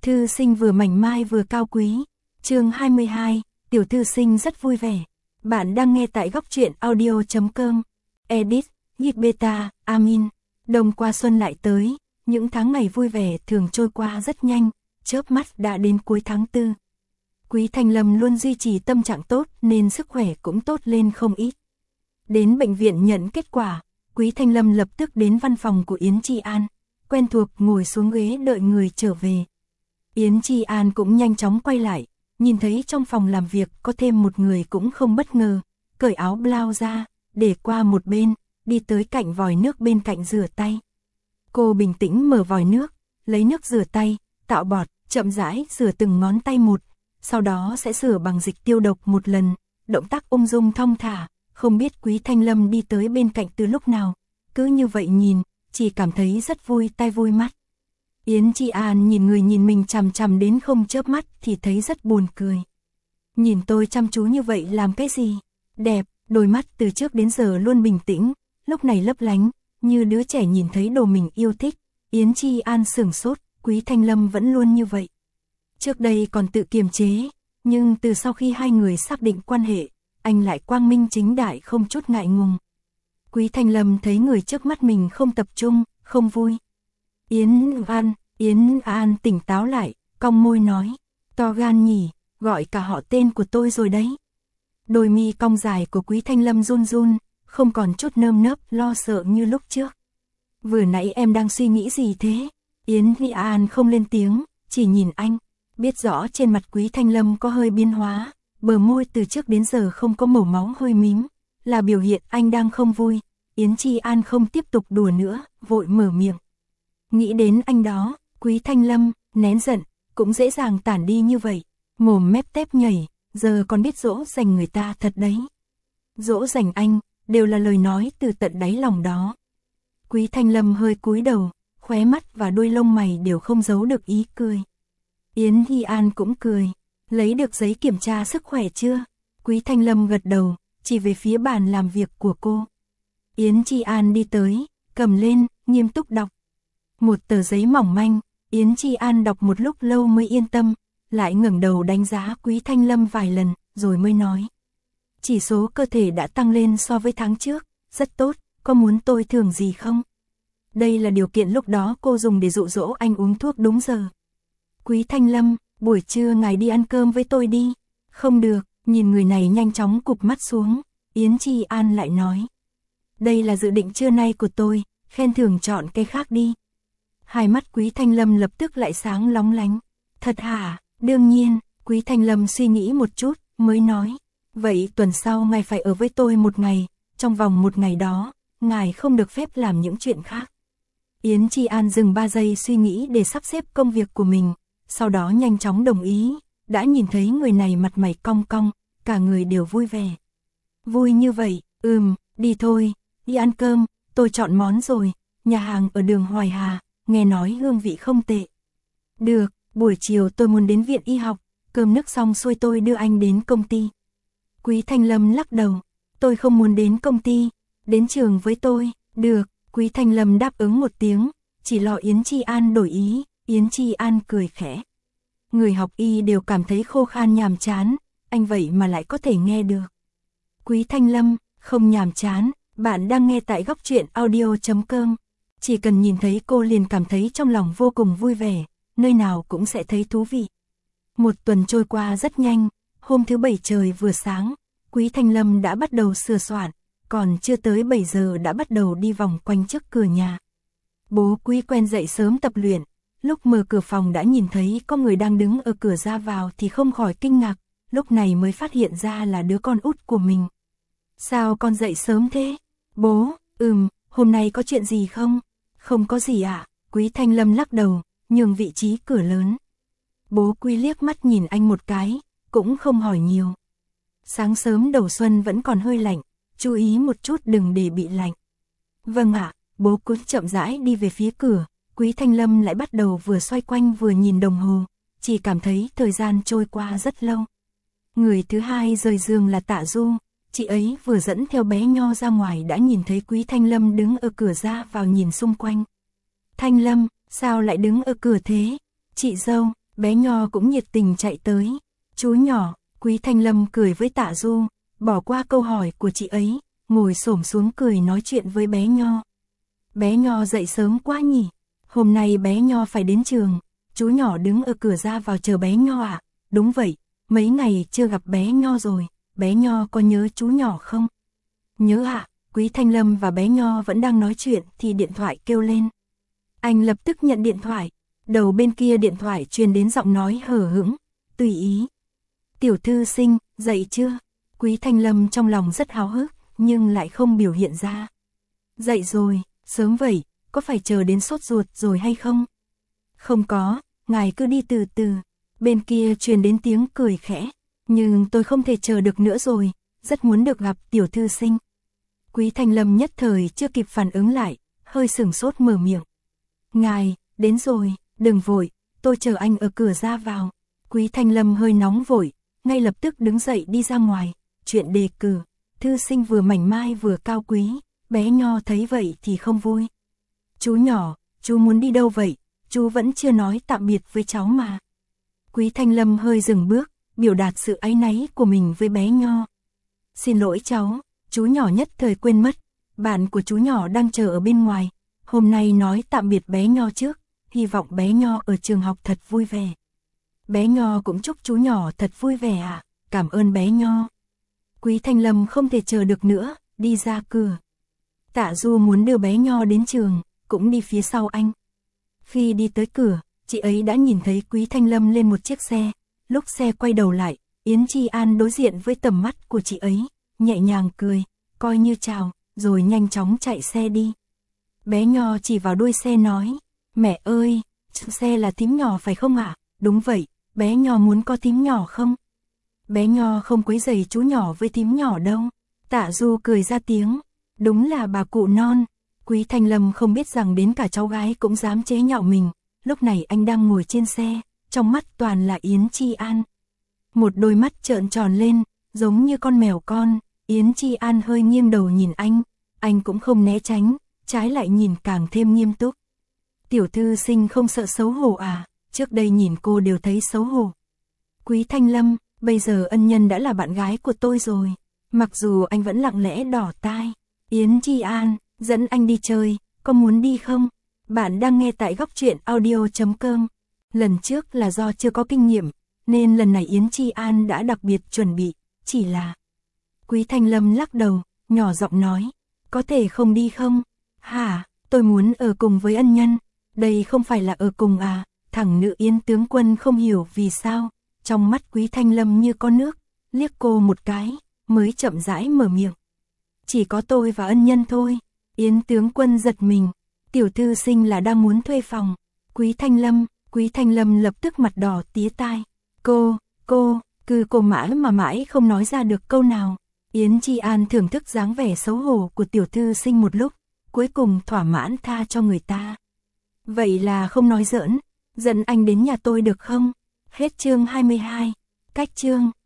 Thư sinh vừa mảnh mai vừa cao quý. Chương 22, tiểu thư sinh rất vui vẻ. Bạn đang nghe tại góc truyện audio.com. Edit, Nhịp Beta, Amin. Đông qua xuân lại tới, những tháng ngày vui vẻ thường trôi qua rất nhanh, chớp mắt đã đến cuối tháng 4. Quý Thanh Lâm luôn duy trì tâm trạng tốt nên sức khỏe cũng tốt lên không ít. Đến bệnh viện nhận kết quả, Quý Thanh Lâm lập tức đến văn phòng của Yến Chi An, quen thuộc ngồi xuống ghế đợi người trở về. Yến Chi An cũng nhanh chóng quay lại, nhìn thấy trong phòng làm việc có thêm một người cũng không bất ngờ, cởi áo blouse ra, để qua một bên, đi tới cạnh vòi nước bên cạnh rửa tay. Cô bình tĩnh mở vòi nước, lấy nước rửa tay, tạo bọt, chậm rãi rửa từng ngón tay một, sau đó sẽ rửa bằng dịch tiêu độc một lần, động tác ung dung thong thả, không biết Quý Thanh Lâm đi tới bên cạnh từ lúc nào, cứ như vậy nhìn, chỉ cảm thấy rất vui tai vui mắt. Yến Chi An nhìn người nhìn mình chằm chằm đến không chớp mắt thì thấy rất buồn cười. Nhìn tôi chăm chú như vậy làm cái gì? Đẹp, đôi mắt từ trước đến giờ luôn bình tĩnh, lúc này lấp lánh, như đứa trẻ nhìn thấy đồ mình yêu thích. Yến Chi An sửng sốt, Quý Thanh Lâm vẫn luôn như vậy. Trước đây còn tự kiềm chế, nhưng từ sau khi hai người xác định quan hệ, anh lại quang minh chính đại không chút ngại ngùng. Quý Thanh Lâm thấy người trước mắt mình không tập trung, không vui. Yến An tỉnh táo lại, cong môi nói, to gan nhỉ, gọi cả họ tên của tôi rồi đấy. Đôi mi cong dài của Quý Thanh Lâm run run, không còn chút nơm nớp lo sợ như lúc trước. Vừa nãy em đang suy nghĩ gì thế? Yến An không lên tiếng, chỉ nhìn anh, biết rõ trên mặt Quý Thanh Lâm có hơi biến hóa, bờ môi từ trước đến giờ không có màu máu hơi mím, là biểu hiện anh đang không vui. Yến Chi An không tiếp tục đùa nữa, vội mở miệng. Nghĩ đến anh đó, Quý Thanh Lâm, nén giận, cũng dễ dàng tản đi như vậy, mồm mép tép nhảy, giờ còn biết dỗ dành người ta thật đấy. Dỗ dành anh, đều là lời nói từ tận đáy lòng đó. Quý Thanh Lâm hơi cúi đầu, khóe mắt và đuôi lông mày đều không giấu được ý cười. Yến Hi An cũng cười, lấy được giấy kiểm tra sức khỏe chưa? Quý Thanh Lâm gật đầu, chỉ về phía bàn làm việc của cô. Yến Chi An đi tới, cầm lên, nghiêm túc đọc. Một tờ giấy mỏng manh, Yến Chi An đọc một lúc lâu mới yên tâm, lại ngẩng đầu đánh giá Quý Thanh Lâm vài lần, rồi mới nói. Chỉ số cơ thể đã tăng lên so với tháng trước, rất tốt, có muốn tôi thưởng gì không? Đây là điều kiện lúc đó cô dùng để dụ dỗ anh uống thuốc đúng giờ. Quý Thanh Lâm, buổi trưa ngài đi ăn cơm với tôi đi. Không được, nhìn người này nhanh chóng cụp mắt xuống, Yến Chi An lại nói. Đây là dự định trưa nay của tôi, khen thưởng chọn cái khác đi. Hai mắt Quý Thanh Lâm lập tức lại sáng lóng lánh. Thật hả? Đương nhiên, Quý Thanh Lâm suy nghĩ một chút, mới nói. Vậy tuần sau ngài phải ở với tôi một ngày, trong vòng một ngày đó, ngài không được phép làm những chuyện khác. Yến Chi An dừng 3 giây suy nghĩ để sắp xếp công việc của mình, sau đó nhanh chóng đồng ý, đã nhìn thấy người này mặt mày cong cong, cả người đều vui vẻ. Vui như vậy, đi thôi, đi ăn cơm, tôi chọn món rồi, nhà hàng ở đường Hoài Hà, nghe nói hương vị không tệ. Được, buổi chiều tôi muốn đến viện y học, cơm nước xong xuôi tôi đưa anh đến công ty. Quý Thanh Lâm lắc đầu, tôi không muốn đến công ty, đến trường với tôi. Được, Quý Thanh Lâm đáp ứng một tiếng, chỉ lo Yến Chi An đổi ý. Yến Chi An cười khẽ. Người học y đều cảm thấy khô khan nhàm chán, anh vậy mà lại có thể nghe được. Quý Thanh Lâm, không nhàm chán, bạn đang nghe tại góc truyện audio.com. Chỉ cần nhìn thấy cô liền cảm thấy trong lòng vô cùng vui vẻ, nơi nào cũng sẽ thấy thú vị. Một tuần trôi qua rất nhanh, hôm thứ Bảy trời vừa sáng, Quý Thanh Lâm đã bắt đầu sửa soạn, còn chưa tới 7 giờ đã bắt đầu đi vòng quanh trước cửa nhà. Bố Quý quen dậy sớm tập luyện, lúc mở cửa phòng đã nhìn thấy có người đang đứng ở cửa ra vào thì không khỏi kinh ngạc, lúc này mới phát hiện ra là đứa con út của mình. Sao con dậy sớm thế? Bố, hôm nay có chuyện gì không? Không có gì ạ, Quý Thanh Lâm lắc đầu, nhường vị trí cửa lớn. Bố Quý liếc mắt nhìn anh một cái, cũng không hỏi nhiều. Sáng sớm đầu xuân vẫn còn hơi lạnh, chú ý một chút đừng để bị lạnh. Vâng ạ, bố Quý chậm rãi đi về phía cửa, Quý Thanh Lâm lại bắt đầu vừa xoay quanh vừa nhìn đồng hồ, chỉ cảm thấy thời gian trôi qua rất lâu. Người thứ hai rời giường là Tạ Du, chị ấy vừa dẫn theo bé Nho ra ngoài đã nhìn thấy Quý Thanh Lâm đứng ở cửa ra vào nhìn xung quanh. Thanh Lâm, sao lại đứng ở cửa thế? Chị dâu, Bé Nho cũng nhiệt tình chạy tới. Chú nhỏ, Quý Thanh Lâm cười với Tạ Du, bỏ qua câu hỏi của chị ấy, ngồi xổm xuống cười nói chuyện với bé Nho. Bé Nho dậy sớm quá nhỉ, hôm nay bé Nho phải đến trường, chú nhỏ đứng ở cửa ra vào chờ bé Nho ạ. Đúng vậy, mấy ngày chưa gặp bé Nho rồi, bé Nho có nhớ chú nhỏ không? Nhớ ạ. Quý Thanh Lâm và bé Nho vẫn đang nói chuyện thì điện thoại kêu lên. Anh lập tức nhận điện thoại, đầu bên kia điện thoại truyền đến giọng nói hờ hững, tùy ý. Tiểu thư sinh, dậy chưa? Quý Thanh Lâm trong lòng rất háo hức, nhưng lại không biểu hiện ra. Dậy rồi, sớm vậy, có phải chờ đến sốt ruột rồi hay không? Không có, ngài cứ đi từ từ. Bên kia truyền đến tiếng cười khẽ, nhưng tôi không thể chờ được nữa rồi, rất muốn được gặp tiểu thư sinh. Quý Thanh Lâm nhất thời chưa kịp phản ứng lại, hơi sửng sốt mở miệng. Ngài, đến rồi, đừng vội, tôi chờ anh ở cửa ra vào. Quý Thanh Lâm hơi nóng vội, ngay lập tức đứng dậy đi ra ngoài. Chuyện đề cử, thư sinh vừa mảnh mai vừa cao quý, bé Nho thấy vậy thì không vui. Chú nhỏ, chú muốn đi đâu vậy? Chú vẫn chưa nói tạm biệt với cháu mà. Quý Thanh Lâm hơi dừng bước, biểu đạt sự áy náy của mình với bé Nho. Xin lỗi cháu. Chú nhỏ nhất thời quên mất, bạn của chú nhỏ đang chờ ở bên ngoài, hôm nay nói tạm biệt bé Nho trước, hy vọng bé Nho ở trường học thật vui vẻ. Bé Nho cũng chúc chú nhỏ thật vui vẻ ạ, cảm ơn bé Nho. Quý Thanh Lâm không thể chờ được nữa, đi ra cửa. Tạ Du muốn đưa bé Nho đến trường, cũng đi phía sau anh. Khi đi tới cửa, chị ấy đã nhìn thấy Quý Thanh Lâm lên một chiếc xe, lúc xe quay đầu lại, Yến Chi An đối diện với tầm mắt của chị ấy. Nhẹ nhàng cười, coi như chào, rồi nhanh chóng chạy xe đi. Bé Nho chỉ vào đuôi xe nói, mẹ ơi, xe là thím nhỏ phải không ạ? Đúng vậy, bé Nho muốn có thím nhỏ không? Bé Nho không quấy rầy chú nhỏ với thím nhỏ đâu. Tạ Du cười ra tiếng, đúng là bà cụ non. Quý Thanh Lâm không biết rằng đến cả cháu gái cũng dám chế nhạo mình. Lúc này anh đang ngồi trên xe, trong mắt toàn là Yến Chi An. Một đôi mắt trợn tròn lên, giống như con mèo con. Yến Chi An hơi nghiêng đầu nhìn anh cũng không né tránh, trái lại nhìn càng thêm nghiêm túc. Tiểu thư sinh không sợ xấu hổ à, trước đây nhìn cô đều thấy xấu hổ. Quý Thanh Lâm, bây giờ ân nhân đã là bạn gái của tôi rồi, mặc dù anh vẫn lặng lẽ đỏ tai. Yến Chi An, dẫn anh đi chơi, có muốn đi không? Bạn đang nghe tại Góc Truyện Audio.com. Lần trước là do chưa có kinh nghiệm, nên lần này Yến Chi An đã đặc biệt chuẩn bị, chỉ là... Quý Thanh Lâm lắc đầu, nhỏ giọng nói, có thể không đi không? Hả, tôi muốn ở cùng với ân nhân, đây không phải là ở cùng à? Thằng nữ Yến tướng quân không hiểu vì sao, trong mắt Quý Thanh Lâm như có nước, liếc cô một cái, mới chậm rãi mở miệng. Chỉ có tôi và ân nhân thôi. Yến tướng quân giật mình, tiểu thư sinh là đang muốn thuê phòng. Quý Thanh Lâm lập tức mặt đỏ tía tai. Cô mãi mà mãi không nói ra được câu nào. Yến Chi An thưởng thức dáng vẻ xấu hổ của tiểu thư sinh một lúc, cuối cùng thỏa mãn tha cho người ta. Vậy là không nói giỡn, dẫn anh đến nhà tôi được không? Hết chương 22, cách chương.